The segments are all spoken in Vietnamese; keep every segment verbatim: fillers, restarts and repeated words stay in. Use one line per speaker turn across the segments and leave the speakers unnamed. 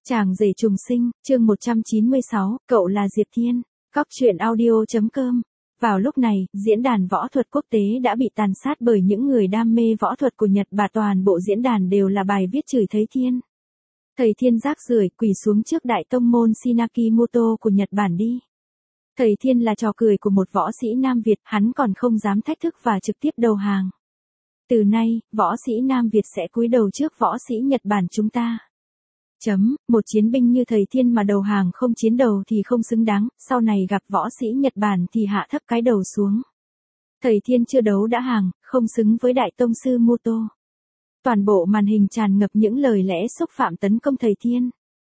Chàng rể trùng sinh, chương một trăm chín mươi sáu, cậu là Diệp Thiên. Cóc truyện audio.com. Vào lúc này, diễn đàn võ thuật quốc tế đã bị tàn sát bởi những người đam mê võ thuật của Nhật Bản. Toàn bộ diễn đàn đều là bài viết chửi Thầy Thiên. Thầy Thiên rác rưởi, quỳ xuống trước đại tông môn Shinakimoto của Nhật Bản đi. Thầy Thiên là trò cười của một võ sĩ Nam Việt, hắn còn không dám thách thức và trực tiếp đầu hàng. Từ nay, võ sĩ Nam Việt sẽ cúi đầu trước võ sĩ Nhật Bản chúng ta. Chấm, một chiến binh như Thầy Thiên mà đầu hàng không chiến đầu thì không xứng đáng, sau này gặp võ sĩ Nhật Bản thì hạ thấp cái đầu xuống. Thầy Thiên chưa đấu đã hàng, không xứng với đại tông sư Moto. Toàn bộ màn hình tràn ngập những lời lẽ xúc phạm tấn công Thầy Thiên.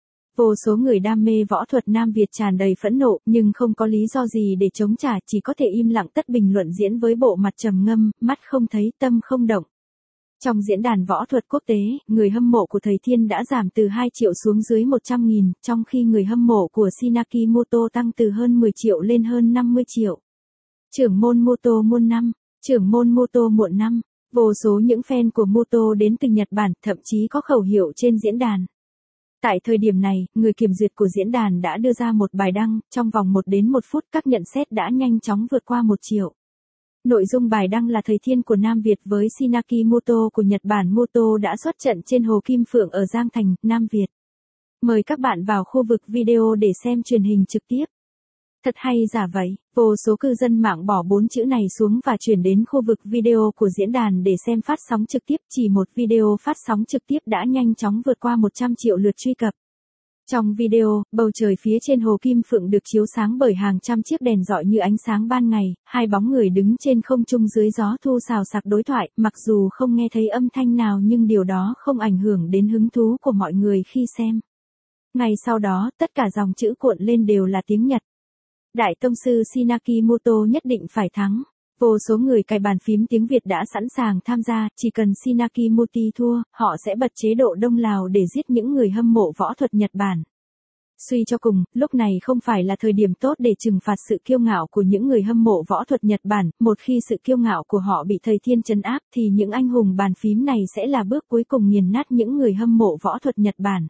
Vô số người đam mê võ thuật Nam Việt tràn đầy phẫn nộ, nhưng không có lý do gì để chống trả, chỉ có thể im lặng tất bình luận diễn với bộ mặt trầm ngâm, mắt không thấy, tâm không động. Trong diễn đàn võ thuật quốc tế, người hâm mộ của Thầy Thiên đã giảm từ hai triệu xuống dưới một trăm nghìn, trong khi người hâm mộ của Shinakimoto tăng từ hơn mười triệu lên hơn năm mươi triệu. Trưởng môn Moto muôn năm, trưởng môn Moto muộn năm, vô số những fan của Moto đến từ Nhật Bản, thậm chí có khẩu hiệu trên diễn đàn. Tại thời điểm này, người kiểm duyệt của diễn đàn đã đưa ra một bài đăng, trong vòng một đến một phút các nhận xét đã nhanh chóng vượt qua một triệu. Nội dung bài đăng là Thầy Thiên của Nam Việt với Shinakimoto của Nhật Bản. Moto đã xuất trận trên Hồ Kim Phượng ở Giang Thành, Nam Việt. Mời các bạn vào khu vực video để xem truyền hình trực tiếp. Thật hay giả vậy, vô số cư dân mạng bỏ bốn chữ này xuống và chuyển đến khu vực video của diễn đàn để xem phát sóng trực tiếp. Chỉ một video phát sóng trực tiếp đã nhanh chóng vượt qua một trăm triệu lượt truy cập. Trong video, bầu trời phía trên Hồ Kim Phượng được chiếu sáng bởi hàng trăm chiếc đèn rọi như ánh sáng ban ngày, hai bóng người đứng trên không trung dưới gió thu xào xạc đối thoại, mặc dù không nghe thấy âm thanh nào nhưng điều đó không ảnh hưởng đến hứng thú của mọi người khi xem. Ngay sau đó, tất cả dòng chữ cuộn lên đều là tiếng Nhật. Đại tông sư Shinakimoto nhất định phải thắng. Vô số người cài bàn phím tiếng Việt đã sẵn sàng tham gia, chỉ cần Shinakimoto thua, họ sẽ bật chế độ Đông Lào để giết những người hâm mộ võ thuật Nhật Bản. Suy cho cùng, lúc này không phải là thời điểm tốt để trừng phạt sự kiêu ngạo của những người hâm mộ võ thuật Nhật Bản, một khi sự kiêu ngạo của họ bị Thầy Thiên trấn áp thì những anh hùng bàn phím này sẽ là bước cuối cùng nghiền nát những người hâm mộ võ thuật Nhật Bản.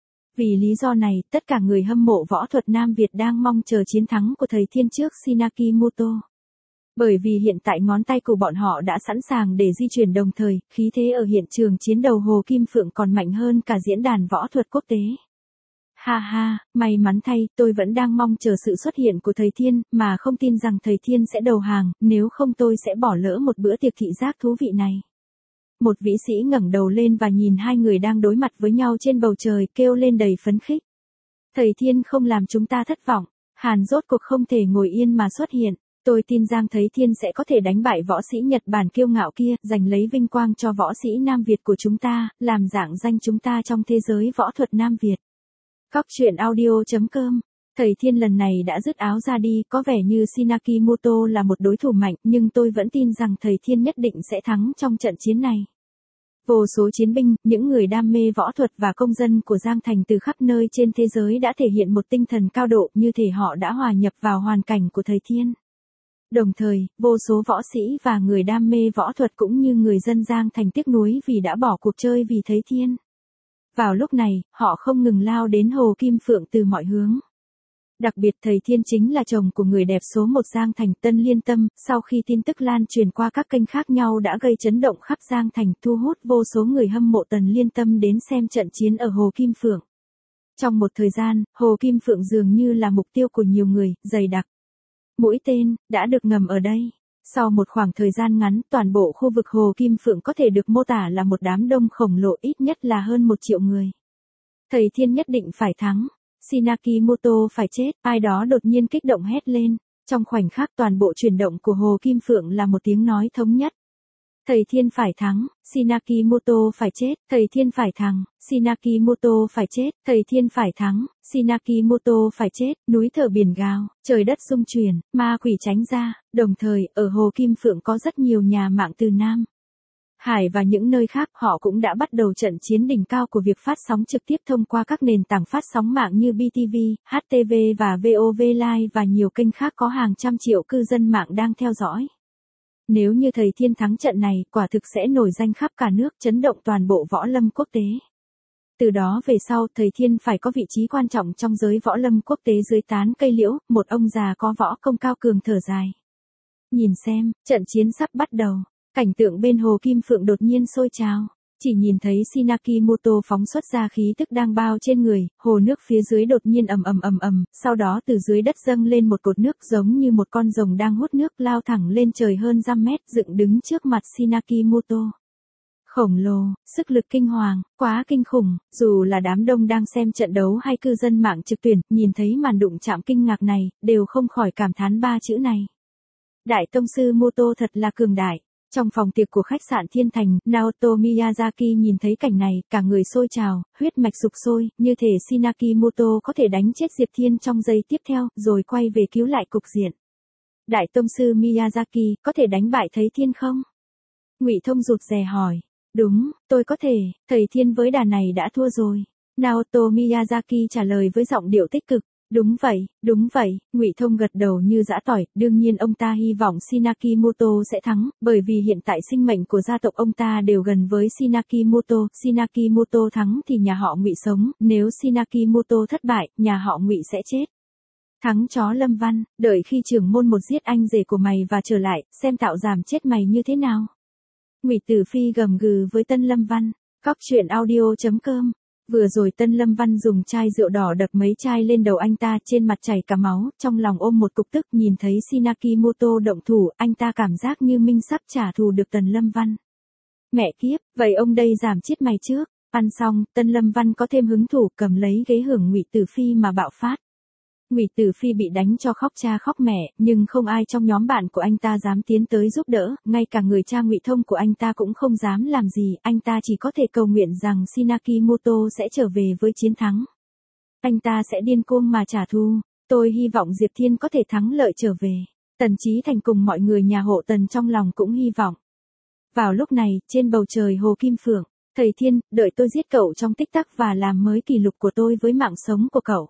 Vì lý do này, tất cả người hâm mộ võ thuật Nam Việt đang mong chờ chiến thắng của Thầy Thiên trước Shinakimoto. Bởi vì hiện tại ngón tay của bọn họ đã sẵn sàng để di chuyển đồng thời, khí thế ở hiện trường chiến đầu Hồ Kim Phượng còn mạnh hơn cả diễn đàn võ thuật quốc tế. Ha ha, may mắn thay, tôi vẫn đang mong chờ sự xuất hiện của Thầy Thiên, mà không tin rằng Thầy Thiên sẽ đầu hàng, nếu không tôi sẽ bỏ lỡ một bữa tiệc thị giác thú vị này. Một vĩ sĩ ngẩng đầu lên và nhìn hai người đang đối mặt với nhau trên bầu trời, kêu lên đầy phấn khích. Thầy Thiên không làm chúng ta thất vọng, Hàn rốt cuộc không thể ngồi yên mà xuất hiện. Tôi tin rằng Thầy Thiên sẽ có thể đánh bại võ sĩ Nhật Bản kiêu ngạo kia, giành lấy vinh quang cho võ sĩ Nam Việt của chúng ta, làm rạng danh chúng ta trong thế giới võ thuật Nam Việt. Cóc truyện audio.com. Thầy Thiên lần này đã dứt áo ra đi, có vẻ như Shinakimoto là một đối thủ mạnh, nhưng tôi vẫn tin rằng Thầy Thiên nhất định sẽ thắng trong trận chiến này. Vô số chiến binh, những người đam mê võ thuật và công dân của Giang Thành từ khắp nơi trên thế giới đã thể hiện một tinh thần cao độ, như thể họ đã hòa nhập vào hoàn cảnh của Thầy Thiên. Đồng thời, vô số võ sĩ và người đam mê võ thuật cũng như người dân Giang Thành tiếc nuối vì đã bỏ cuộc chơi vì Thầy Thiên. Vào lúc này, họ không ngừng lao đến Hồ Kim Phượng từ mọi hướng. Đặc biệt Thầy Thiên chính là chồng của người đẹp số một Giang Thành, Tân Liên Tâm, sau khi tin tức lan truyền qua các kênh khác nhau đã gây chấn động khắp Giang Thành, thu hút vô số người hâm mộ Tần Liên Tâm đến xem trận chiến ở Hồ Kim Phượng. Trong một thời gian, Hồ Kim Phượng dường như là mục tiêu của nhiều người, dày đặc. Mũi tên đã được ngầm ở đây. Sau một khoảng thời gian ngắn, toàn bộ khu vực Hồ Kim Phượng có thể được mô tả là một đám đông khổng lồ, ít nhất là hơn một triệu người. Thầy Thiên nhất định phải thắng. Shinakimoto phải chết, ai đó đột nhiên kích động hét lên. Trong khoảnh khắc toàn bộ chuyển động của Hồ Kim Phượng là một tiếng nói thống nhất. Thầy Thiên phải thắng, Shinakimoto phải chết, Thầy Thiên phải thắng, Shinakimoto phải chết, Thầy Thiên phải thắng, Shinakimoto phải chết, núi thở biển gào, trời đất rung chuyển, ma quỷ tránh ra. Đồng thời, ở Hồ Kim Phượng có rất nhiều nhà mạng từ Nam Hải và những nơi khác, họ cũng đã bắt đầu trận chiến đỉnh cao của việc phát sóng trực tiếp thông qua các nền tảng phát sóng mạng như bê tê vê, hát tê vê và vê o vê Live và nhiều kênh khác có hàng trăm triệu cư dân mạng đang theo dõi. Nếu như Thầy Thiên thắng trận này, quả thực sẽ nổi danh khắp cả nước, chấn động toàn bộ võ lâm quốc tế. Từ đó về sau, thầy Thiên phải có vị trí quan trọng trong giới võ lâm quốc tế dưới tán cây liễu, một ông già có võ công cao cường thở dài. Nhìn xem, trận chiến sắp bắt đầu, cảnh tượng bên hồ Kim Phượng đột nhiên sôi trào. Chỉ nhìn thấy Shinakimoto phóng xuất ra khí tức đang bao trên người, hồ nước phía dưới đột nhiên ầm ầm ầm ầm, sau đó từ dưới đất dâng lên một cột nước giống như một con rồng đang hút nước lao thẳng lên trời hơn dăm mét dựng đứng trước mặt Shinakimoto. Khổng lồ, sức lực kinh hoàng, quá kinh khủng, dù là đám đông đang xem trận đấu hay cư dân mạng trực tuyển, nhìn thấy màn đụng chạm kinh ngạc này, đều không khỏi cảm thán ba chữ này. Đại tông sư Moto thật là cường đại. Trong phòng tiệc của khách sạn Thiên Thành, Naoto Miyazaki nhìn thấy cảnh này, cả người sôi trào, huyết mạch sục sôi, như thể Shinakimoto có thể đánh chết Diệp Thiên trong giây tiếp theo, rồi quay về cứu lại cục diện. Đại tông sư Miyazaki, có thể đánh bại Thầy Thiên không? Ngụy Thông rụt rè hỏi. Đúng, tôi có thể, Thầy Thiên với đà này đã thua rồi. Naoto Miyazaki trả lời với giọng điệu tích cực. Đúng vậy, đúng vậy, Ngụy Thông gật đầu như giã tỏi, đương nhiên ông ta hy vọng Shinakimoto sẽ thắng, bởi vì hiện tại sinh mệnh của gia tộc ông ta đều gần với Shinakimoto, Shinakimoto thắng thì nhà họ Ngụy sống, nếu Shinakimoto thất bại, nhà họ Ngụy sẽ chết. Thắng chó Lâm Văn, đợi khi trưởng môn một giết anh rể của mày và trở lại, xem tạo giảm chết mày như thế nào. Ngụy Tử Phi gầm gừ với Tân Lâm Văn, cóc truyện audio chấm com. Vừa rồi Tân Lâm Văn dùng chai rượu đỏ đập mấy chai lên đầu anh ta, trên mặt chảy cả máu, trong lòng ôm một cục tức, nhìn thấy Shinakimoto động thủ, anh ta cảm giác như minh sắp trả thù được Tân Lâm Văn. Mẹ kiếp, vậy ông đây giảm chết mày trước. Ăn xong, Tân Lâm Văn có thêm hứng thú, cầm lấy ghế hưởng Ngụy Tử Phi mà bạo phát. Ngụy Tử Phi bị đánh cho khóc cha khóc mẹ, nhưng không ai trong nhóm bạn của anh ta dám tiến tới giúp đỡ, ngay cả người cha Ngụy Thông của anh ta cũng không dám làm gì, anh ta chỉ có thể cầu nguyện rằng Shinakimoto sẽ trở về với chiến thắng. Anh ta sẽ điên cuồng mà trả thù, tôi hy vọng Diệp Thiên có thể thắng lợi trở về. Tần Chí Thành cùng mọi người nhà hộ Tần trong lòng cũng hy vọng. Vào lúc này, trên bầu trời hồ Kim Phượng, Thầy Thiên, đợi tôi giết cậu trong tích tắc và làm mới kỷ lục của tôi với mạng sống của cậu.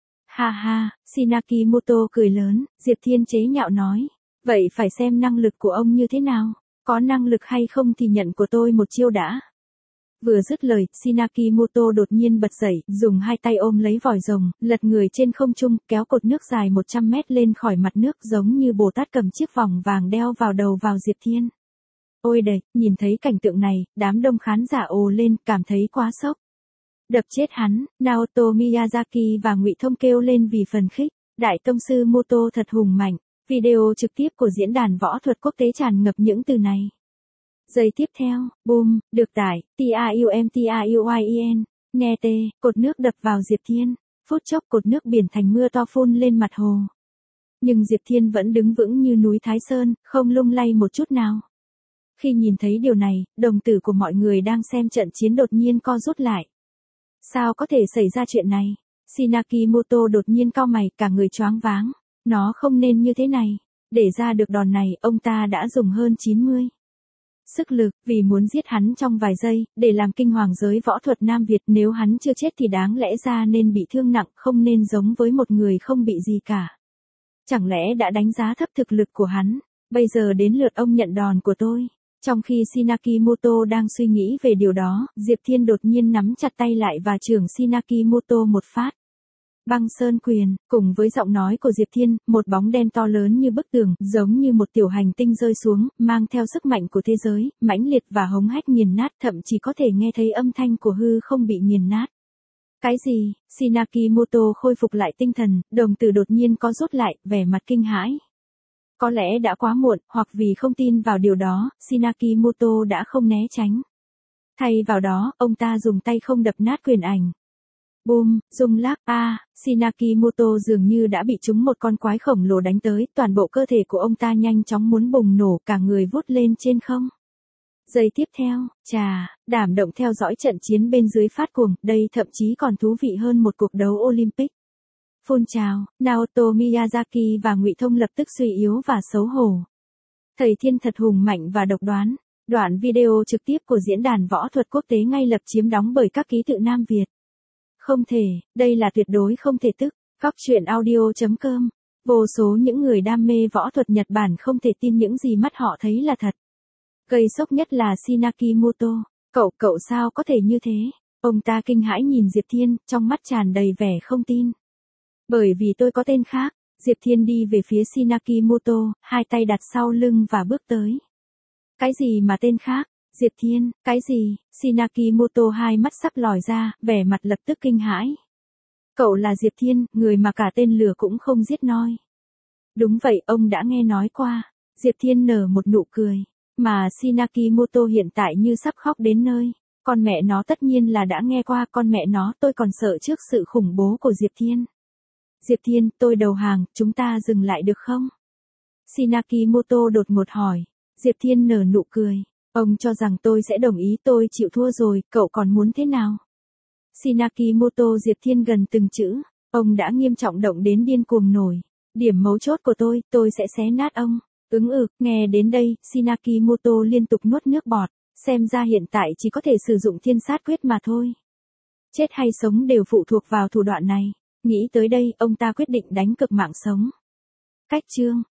Ha ha, Shinakimoto cười lớn, Diệp Thiên chế nhạo nói. Vậy phải xem năng lực của ông như thế nào, có năng lực hay không thì nhận của tôi một chiêu đã. Vừa dứt lời, Shinakimoto đột nhiên bật dậy, dùng hai tay ôm lấy vòi rồng, lật người trên không trung, kéo cột nước dài một trăm mét lên khỏi mặt nước giống như Bồ Tát cầm chiếc vòng vàng đeo vào đầu vào Diệp Thiên. Ôi đệt, nhìn thấy cảnh tượng này, đám đông khán giả ồ lên, cảm thấy quá sốc. Đập chết hắn, Naoto Miyazaki và Ngụy Thông kêu lên vì phần khích. Đại tông sư Moto thật hùng mạnh. Video trực tiếp của diễn đàn võ thuật quốc tế tràn ngập những từ này. Giây tiếp theo, boom, được tải, TRUMTRUYEN, nghe tê, cột nước đập vào Diệp Thiên. Phút chốc cột nước biển thành mưa to phun lên mặt hồ. Nhưng Diệp Thiên vẫn đứng vững như núi Thái Sơn, không lung lay một chút nào. Khi nhìn thấy điều này, đồng tử của mọi người đang xem trận chiến đột nhiên co rút lại. Sao có thể xảy ra chuyện này? Shinakimoto đột nhiên cau mày, cả người choáng váng. Nó không nên như thế này. Để ra được đòn này, ông ta đã dùng hơn chín mươi sức lực, vì muốn giết hắn trong vài giây, để làm kinh hoàng giới võ thuật Nam Việt. Nếu hắn chưa chết thì đáng lẽ ra nên bị thương nặng, không nên giống với một người không bị gì cả. Chẳng lẽ đã đánh giá thấp thực lực của hắn? Bây giờ đến lượt ông nhận đòn của tôi. Trong khi Shinakimoto đang suy nghĩ về điều đó, Diệp Thiên đột nhiên nắm chặt tay lại và chưởng Shinakimoto một phát. Băng sơn quyền, cùng với giọng nói của Diệp Thiên, một bóng đen to lớn như bức tường, giống như một tiểu hành tinh rơi xuống, mang theo sức mạnh của thế giới, mãnh liệt và hống hách nghiền nát, thậm chí có thể nghe thấy âm thanh của hư không bị nghiền nát. Cái gì? Shinakimoto khôi phục lại tinh thần, đồng tử đột nhiên có rút lại, vẻ mặt kinh hãi. Có lẽ đã quá muộn, hoặc vì không tin vào điều đó, Shinakimoto đã không né tránh. Thay vào đó, ông ta dùng tay không đập nát quyền ảnh. Boom, rung lắc, a, à, Shinakimoto dường như đã bị trúng một con quái khổng lồ đánh tới, toàn bộ cơ thể của ông ta nhanh chóng muốn bùng nổ, cả người vút lên trên không. Giây tiếp theo, chà, đảm động theo dõi trận chiến bên dưới phát cuồng, đây thậm chí còn thú vị hơn một cuộc đấu Olympic. Phun trào, Naoto Miyazaki và Ngụy Thông lập tức suy yếu và xấu hổ. Thầy Thiên thật hùng mạnh và độc đoán. Đoạn video trực tiếp của diễn đàn võ thuật quốc tế ngay lập chiếm đóng bởi các ký tự Nam Việt. Không thể, đây là tuyệt đối không thể tức. Cóc truyện audio chấm com. Vô số những người đam mê võ thuật Nhật Bản không thể tin những gì mắt họ thấy là thật. Gây sốc nhất là Shinakimoto. Cậu, cậu sao có thể như thế? Ông ta kinh hãi nhìn Diệp Thiên, trong mắt tràn đầy vẻ không tin. Bởi vì tôi có tên khác. Diệp Thiên đi về phía Shinakimoto, hai tay đặt sau lưng và bước tới. Cái gì mà tên khác? Diệp Thiên, cái gì? Shinakimoto hai mắt sắp lòi ra, vẻ mặt lập tức kinh hãi. Cậu là Diệp Thiên, người mà cả tên lừa cũng không giết noi. Đúng vậy, ông đã nghe nói qua. Diệp Thiên nở một nụ cười. Mà Shinakimoto hiện tại như sắp khóc đến nơi. Con mẹ nó tất nhiên là đã nghe qua, con mẹ nó tôi còn sợ trước sự khủng bố của Diệp Thiên. Diệp Thiên, tôi đầu hàng, chúng ta dừng lại được không? Shinakimoto đột ngột hỏi. Diệp Thiên nở nụ cười. Ông cho rằng tôi sẽ đồng ý, tôi chịu thua rồi, cậu còn muốn thế nào? Shinakimoto Diệp Thiên gần từng chữ. Ông đã nghiêm trọng động đến điên cuồng nổi. Điểm mấu chốt của tôi, tôi sẽ xé nát ông. Ứng ực, nghe đến đây, Shinakimoto liên tục nuốt nước bọt. Xem ra hiện tại chỉ có thể sử dụng thiên sát quyết mà thôi. Chết hay sống đều phụ thuộc vào thủ đoạn này. Nghĩ tới đây, ông ta quyết định đánh cược mạng sống. Cách chương